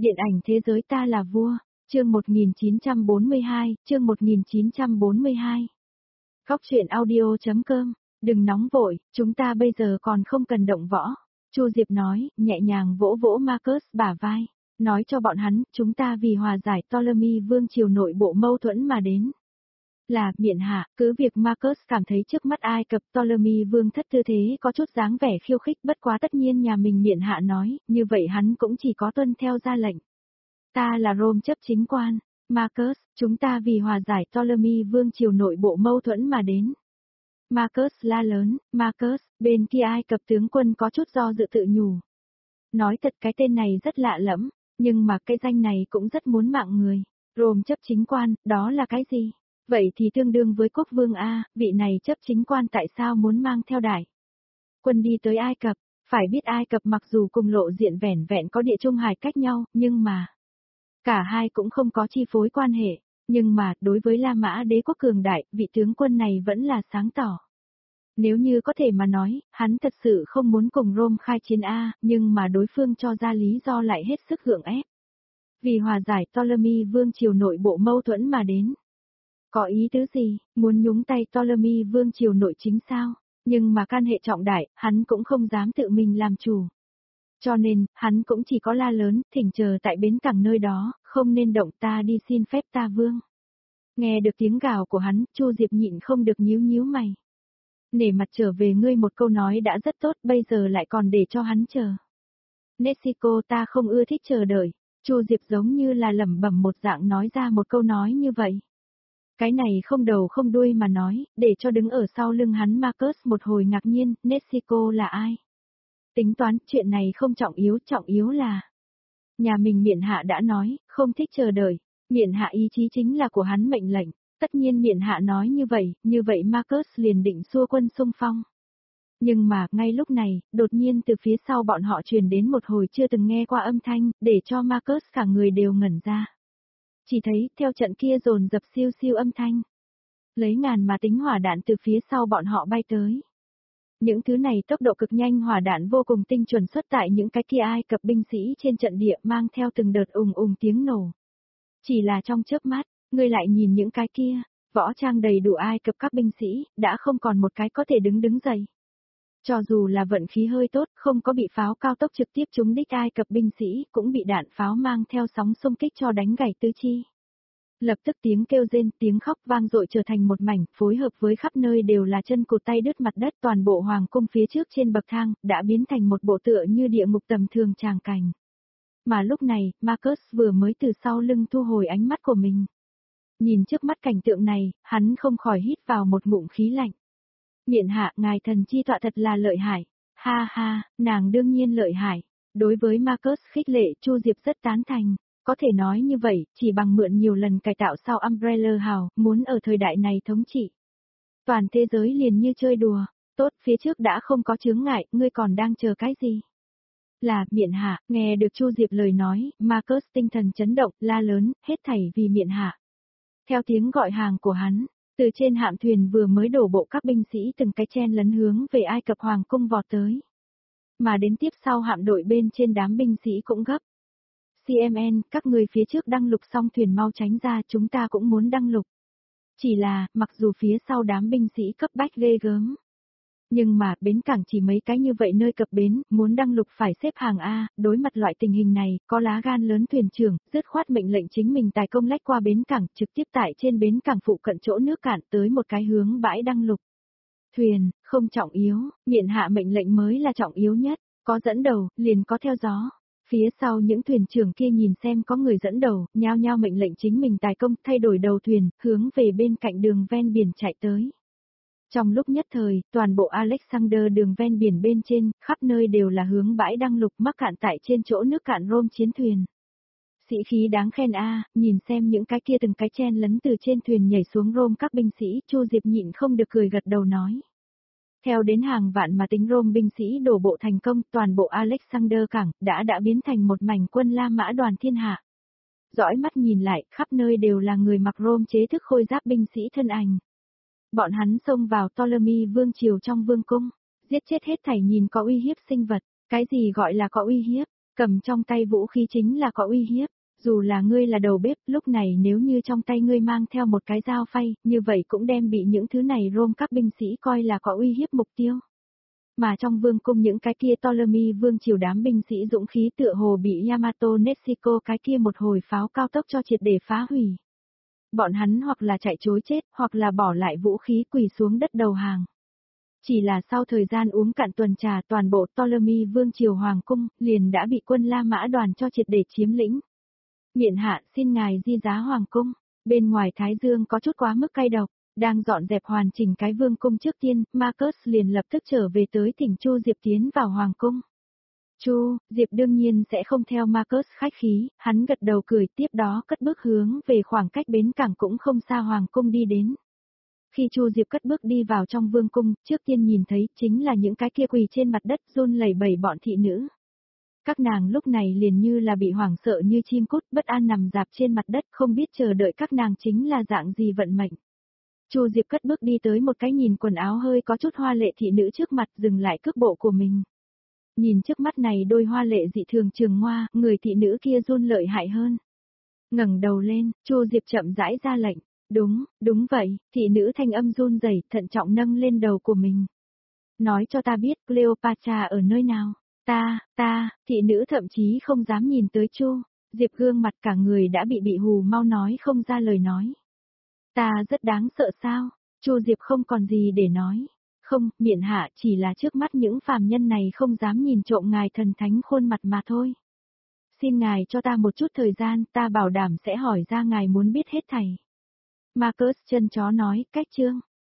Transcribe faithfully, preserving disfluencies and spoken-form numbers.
Điện ảnh thế giới ta là vua, chương một nghìn chín trăm bốn mươi hai, chương một nghìn chín trăm bốn mươi hai. Góc truyện audio.com, đừng nóng vội, chúng ta bây giờ còn không cần động võ. Chu Diệp nói, nhẹ nhàng vỗ vỗ Marcus bả vai, nói cho bọn hắn, chúng ta vì hòa giải Ptolemy vương triều nội bộ mâu thuẫn mà đến. Là, miện hạ, cứ việc Marcus cảm thấy trước mắt Ai Cập Ptolemy vương thất tư thế có chút dáng vẻ khiêu khích, bất quá tất nhiên nhà mình miện hạ nói, như vậy hắn cũng chỉ có tuân theo ra lệnh. Ta là Rome chấp chính quan, Marcus, chúng ta vì hòa giải Ptolemy vương triều nội bộ mâu thuẫn mà đến. Marcus la lớn, Marcus, bên kia Ai Cập tướng quân có chút do dự tự nhủ. Nói thật cái tên này rất lạ lẫm, nhưng mà cái danh này cũng rất muốn mạng người. Rome chấp chính quan, đó là cái gì? Vậy thì tương đương với quốc vương A, vị này chấp chính quan tại sao muốn mang theo đại quân đi tới Ai Cập? Phải biết Ai Cập mặc dù cùng lộ diện vẻn vẹn có địa trung hải cách nhau, nhưng mà cả hai cũng không có chi phối quan hệ. Nhưng mà, đối với La Mã đế quốc cường đại, vị tướng quân này vẫn là sáng tỏ. Nếu như có thể mà nói, hắn thật sự không muốn cùng Rome khai chiến A, nhưng mà đối phương cho ra lý do lại hết sức gượng ép. Vì hòa giải Ptolemy vương triều nội bộ mâu thuẫn mà đến. Có ý tứ gì, muốn nhúng tay Ptolemy vương triều nội chính sao? Nhưng mà can hệ trọng đại, hắn cũng không dám tự mình làm chủ. Cho nên, hắn cũng chỉ có la lớn, thỉnh chờ tại bến cảng nơi đó, không nên động, ta đi xin phép ta vương. Nghe được tiếng gào của hắn, Chu Diệp nhịn không được nhíu nhíu mày. Nể mặt trở về ngươi một câu nói đã rất tốt, bây giờ lại còn để cho hắn chờ. Nesiko, ta không ưa thích chờ đợi. Chu Diệp giống như là lẩm bẩm một dạng nói ra một câu nói như vậy. Cái này không đầu không đuôi mà nói, để cho đứng ở sau lưng hắn Marcus một hồi ngạc nhiên, Nesiko là ai? Tính toán, chuyện này không trọng yếu, trọng yếu là nhà mình miện hạ đã nói, không thích chờ đợi, miện hạ ý chí chính là của hắn mệnh lệnh, tất nhiên miện hạ nói như vậy, như vậy Marcus liền định xua quân xung phong. Nhưng mà, ngay lúc này, đột nhiên từ phía sau bọn họ truyền đến một hồi chưa từng nghe qua âm thanh, để cho Marcus cả người đều ngẩn ra. Chỉ thấy, theo trận kia dồn dập siêu siêu âm thanh. Lấy ngàn mà tính hỏa đạn từ phía sau bọn họ bay tới. Những thứ này tốc độ cực nhanh, hỏa đạn vô cùng tinh chuẩn xuất tại những cái kia Ai Cập binh sĩ trên trận địa, mang theo từng đợt ùng ùng tiếng nổ. Chỉ là trong chớp mắt, ngươi lại nhìn những cái kia, võ trang đầy đủ Ai Cập các binh sĩ, đã không còn một cái có thể đứng đứng dậy. Cho dù là vận khí hơi tốt, không có bị pháo cao tốc trực tiếp trúng đích Ai Cập binh sĩ, cũng bị đạn pháo mang theo sóng xung kích cho đánh gãy tứ chi. Lập tức tiếng kêu rên, tiếng khóc vang dội trở thành một mảnh, phối hợp với khắp nơi đều là chân cụt tay đứt mặt đất, toàn bộ hoàng cung phía trước trên bậc thang, đã biến thành một bộ tựa như địa ngục tầm thường tràng cảnh. Mà lúc này, Marcus vừa mới từ sau lưng thu hồi ánh mắt của mình. Nhìn trước mắt cảnh tượng này, hắn không khỏi hít vào một ngụm khí lạnh. Miện hạ, ngài thần chi tọa thật là lợi hại. Ha ha, nàng đương nhiên lợi hại. Đối với Marcus khích lệ, Chu Diệp rất tán thành. Có thể nói như vậy, chỉ bằng mượn nhiều lần cải tạo sau Umbrella House, muốn ở thời đại này thống trị. Toàn thế giới liền như chơi đùa, tốt, phía trước đã không có chướng ngại, ngươi còn đang chờ cái gì? Là, miện hạ, nghe được Chu Diệp lời nói, Marcus tinh thần chấn động, la lớn, hết thảy vì miện hạ. Theo tiếng gọi hàng của hắn, từ trên hạm thuyền vừa mới đổ bộ các binh sĩ từng cái chen lấn hướng về Ai Cập Hoàng cung vọt tới. Mà đến tiếp sau hạm đội bên trên đám binh sĩ cũng gấp. xê em en, các người phía trước đăng lục xong thuyền mau tránh ra, chúng ta cũng muốn đăng lục. Chỉ là, mặc dù phía sau đám binh sĩ cấp bách ghê gớm. Nhưng mà, bến cảng chỉ mấy cái như vậy nơi cập bến, muốn đăng lục phải xếp hàng A, đối mặt loại tình hình này, có lá gan lớn thuyền trưởng, dứt khoát mệnh lệnh chính mình tài công lách qua bến cảng, trực tiếp tại trên bến cảng phụ cận chỗ nước cạn tới một cái hướng bãi đăng lục. Thuyền, không trọng yếu, miện hạ mệnh lệnh mới là trọng yếu nhất, có dẫn đầu, liền có theo gió. Phía sau những thuyền trưởng kia nhìn xem có người dẫn đầu, nhao nhao mệnh lệnh chính mình tài công thay đổi đầu thuyền, hướng về bên cạnh đường ven biển chạy tới. Trong lúc nhất thời, toàn bộ Alexander đường ven biển bên trên, khắp nơi đều là hướng bãi đăng lục mắc cạn tại trên chỗ nước cạn Rome chiến thuyền. Sĩ khí đáng khen a, nhìn xem những cái kia từng cái chen lấn từ trên thuyền nhảy xuống Rome các binh sĩ, Chu Diệp nhịn không được cười gật đầu nói. Theo đến hàng vạn mà tính Rome binh sĩ đổ bộ thành công, toàn bộ Alexander cảng đã đã biến thành một mảnh quân La Mã đoàn thiên hạ. Dõi mắt nhìn lại, khắp nơi đều là người mặc Rome chế thức khôi giáp binh sĩ thân ảnh. Bọn hắn xông vào Ptolemy vương triều trong vương cung, giết chết hết thảy nhìn có uy hiếp sinh vật, cái gì gọi là có uy hiếp, cầm trong tay vũ khí chính là có uy hiếp. Dù là ngươi là đầu bếp, lúc này nếu như trong tay ngươi mang theo một cái dao phay, như vậy cũng đem bị những thứ này Rome các binh sĩ coi là có uy hiếp mục tiêu. Mà trong vương cung những cái kia Ptolemy vương triều đám binh sĩ dũng khí tựa hồ bị Yamato Nezuko cái kia một hồi pháo cao tốc cho triệt để phá hủy. Bọn hắn hoặc là chạy chối chết, hoặc là bỏ lại vũ khí quỳ xuống đất đầu hàng. Chỉ là sau thời gian uống cạn tuần trà toàn bộ Ptolemy vương triều hoàng cung, liền đã bị quân La Mã đoàn cho triệt để chiếm lĩnh. Miện hạ xin ngài di giá hoàng cung, bên ngoài Thái Dương có chút quá mức cay độc, đang dọn dẹp hoàn chỉnh cái vương cung trước tiên, Marcus liền lập tức trở về tới thỉnh Chu Diệp tiến vào hoàng cung. Chu, Diệp đương nhiên sẽ không theo Marcus khách khí, hắn gật đầu cười tiếp đó cất bước hướng về khoảng cách bến cảng cũng không xa hoàng cung đi đến. Khi Chu Diệp cất bước đi vào trong vương cung, trước tiên nhìn thấy chính là những cái kia quỳ trên mặt đất run lẩy bẩy bọn thị nữ. Các nàng lúc này liền như là bị hoảng sợ như chim cút bất an nằm dạp trên mặt đất không biết chờ đợi các nàng chính là dạng gì vận mệnh. Chu Diệp cất bước đi tới một cái nhìn quần áo hơi có chút hoa lệ thị nữ trước mặt dừng lại cước bộ của mình. Nhìn trước mắt này đôi hoa lệ dị thường trường hoa, người thị nữ kia run lợi hại hơn. Ngẩng đầu lên, Chu Diệp chậm rãi ra lệnh. Đúng, đúng vậy, thị nữ thanh âm run rẩy thận trọng nâng lên đầu của mình. Nói cho ta biết Cleopatra ở nơi nào. Ta, ta, thị nữ thậm chí không dám nhìn tới Chu. Diệp gương mặt cả người đã bị bị hù mau nói không ra lời nói. Ta rất đáng sợ sao? Chu Diệp không còn gì để nói. Không, miện hạ chỉ là trước mắt những phàm nhân này không dám nhìn trộm ngài thần thánh khuôn mặt mà thôi. Xin ngài cho ta một chút thời gian, ta bảo đảm sẽ hỏi ra ngài muốn biết hết thảy. Marcus chân chó nói, cách chương.